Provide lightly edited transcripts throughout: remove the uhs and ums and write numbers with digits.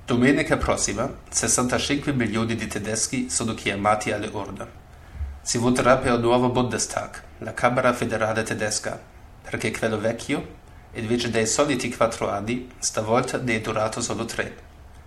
Domenica prossima 65 milioni di tedeschi sono chiamati alle urne. Si voterà per il nuovo Bundestag, la Camera federale tedesca, perché quello vecchio, invece dei soliti 4 anni, stavolta ne è durato solo 3.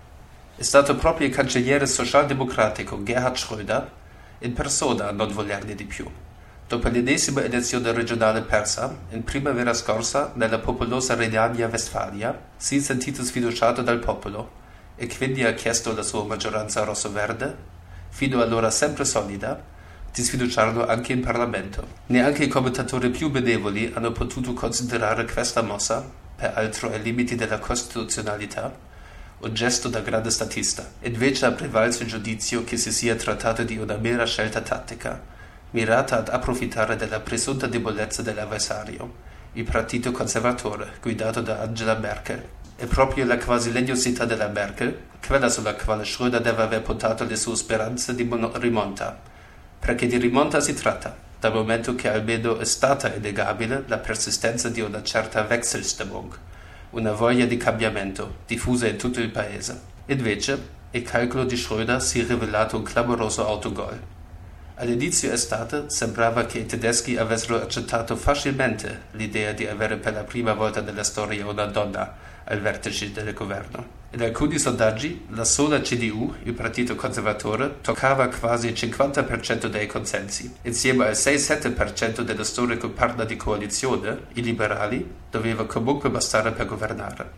È stato proprio il cancelliere socialdemocratico Gerhard Schröder in persona a non volerne di più. Dopo l'ennesima elezione regionale persa, in primavera scorsa, nella popolosa Renania-Westfalia, si è sentito sfiduciato dal popolo e quindi ha chiesto alla sua maggioranza rosso-verde, fino allora sempre solida, di sfiduciarlo anche in Parlamento. Neanche i commentatori più benevoli hanno potuto considerare questa mossa, peraltro ai limiti della costituzionalità, un gesto da grande statista. Invece ha prevalso il giudizio che si sia trattato di una mera scelta tattica, mirata ad approfittare della presunta debolezza dell'avversario, il partito conservatore guidato da Angela Merkel. È proprio la quasi legnosità della Merkel, quella sulla quale Schröder deve aver puntato le sue speranze di rimonta, perché di rimonta si tratta, dal momento che almeno è stata innegabile la persistenza di una certa Wechselstimmung, una voglia di cambiamento diffusa in tutto il paese. Invece, il calcolo di Schröder si è rivelato un clamoroso autogol. All'inizio estate sembrava che i tedeschi avessero accettato facilmente l'idea di avere per la prima volta nella storia una donna al vertice del governo. In alcuni sondaggi la sola CDU, il partito conservatore, toccava quasi il 50% dei consensi. Insieme al 6-7% dello storico partner di coalizione, i liberali, doveva comunque bastare per governare.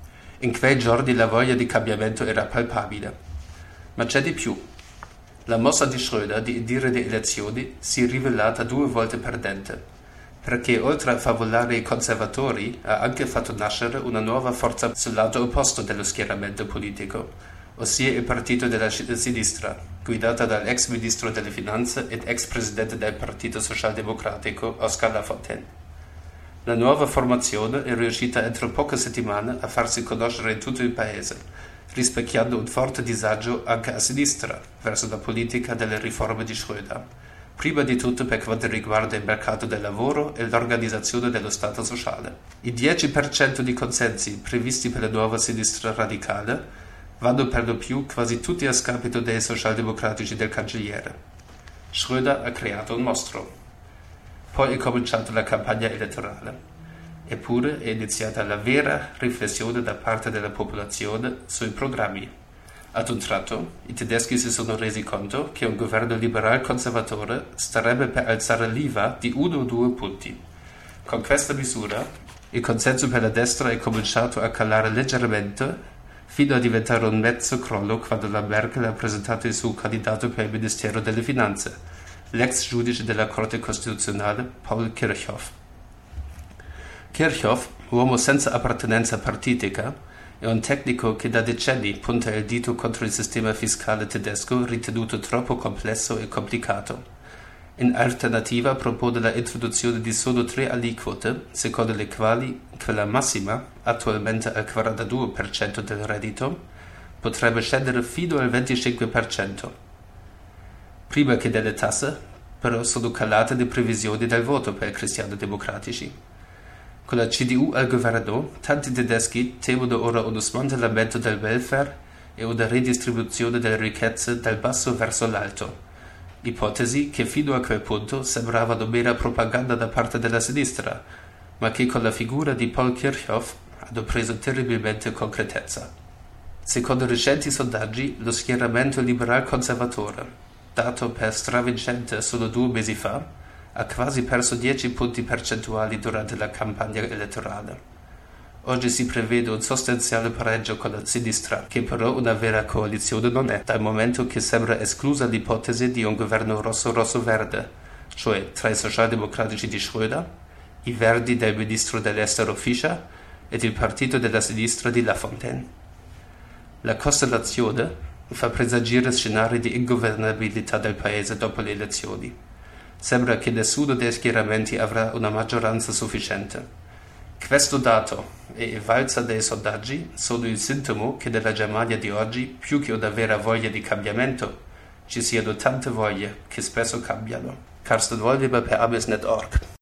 In quei giorni la voglia di cambiamento era palpabile. Ma c'è di più. La mossa di Schröder di indire le elezioni si è rivelata 2 volte perdente, perché oltre a favolare i conservatori ha anche fatto nascere una nuova forza sul lato opposto dello schieramento politico, ossia il partito della sinistra, guidata dall'ex ministro delle finanze ed ex presidente del partito socialdemocratico Oskar Lafontaine. La nuova formazione è riuscita entro poche settimane a farsi conoscere in tutto il paese, rispecchiando un forte disagio anche a sinistra verso la politica delle riforme di Schröder, prima di tutto per quanto riguarda il mercato del lavoro e l'organizzazione dello Stato sociale. I 10% di consensi previsti per la nuova sinistra radicale vanno per lo più quasi tutti a scapito dei socialdemocratici del cancelliere. Schröder ha creato un mostro. Poi è cominciata la campagna elettorale. Eppure è iniziata la vera riflessione da parte della popolazione sui programmi. Ad un tratto, i tedeschi si sono resi conto che un governo liberal-conservatore starebbe per alzare l'IVA di 1 o 2 punti. Con questa misura, il consenso per la destra è cominciato a calare leggermente, fino a diventare un mezzo crollo quando la Merkel ha presentato il suo candidato per il Ministero delle Finanze, l'ex giudice della Corte Costituzionale Paul Kirchhoff. Kirchhoff, uomo senza appartenenza partitica, è un tecnico che da decenni punta il dito contro il sistema fiscale tedesco ritenuto troppo complesso e complicato. In alternativa propone la introduzione di solo 3 aliquote, secondo le quali quella massima, attualmente al 42% del reddito, potrebbe scendere fino al 25%. Prima che delle tasse, però sono calate le previsioni del voto per i cristiano-democratici. Con la CDU al governo, tanti tedeschi temono ora uno smantellamento del welfare e una ridistribuzione delle ricchezze dal basso verso l'alto, ipotesi che fino a quel punto sembravano mera propaganda da parte della sinistra, ma che con la figura di Paul Kirchhoff hanno preso terribilmente concretezza. Secondo recenti sondaggi, lo schieramento liberal-conservatore, dato per stravincente solo 2 mesi fa, ha quasi perso 10 punti percentuali durante la campagna elettorale. Oggi si prevede un sostanziale pareggio con la sinistra, che però una vera coalizione non è, dal momento che sembra esclusa l'ipotesi di un governo rosso-rosso-verde, cioè tra i socialdemocratici di Schröder, i verdi del ministro dell'estero Fischer ed il partito della sinistra di Lafontaine. La costellazione fa presagire scenari di ingovernabilità del paese dopo le elezioni. Sembra che nessuno dei schieramenti avrà una maggioranza sufficiente. Questo dato e il valzer dei sondaggi sono il sintomo che nella Germania di oggi, più che una vera voglia di cambiamento, ci siano tante voglie che spesso cambiano. Carsten Wollweber per abis.net.org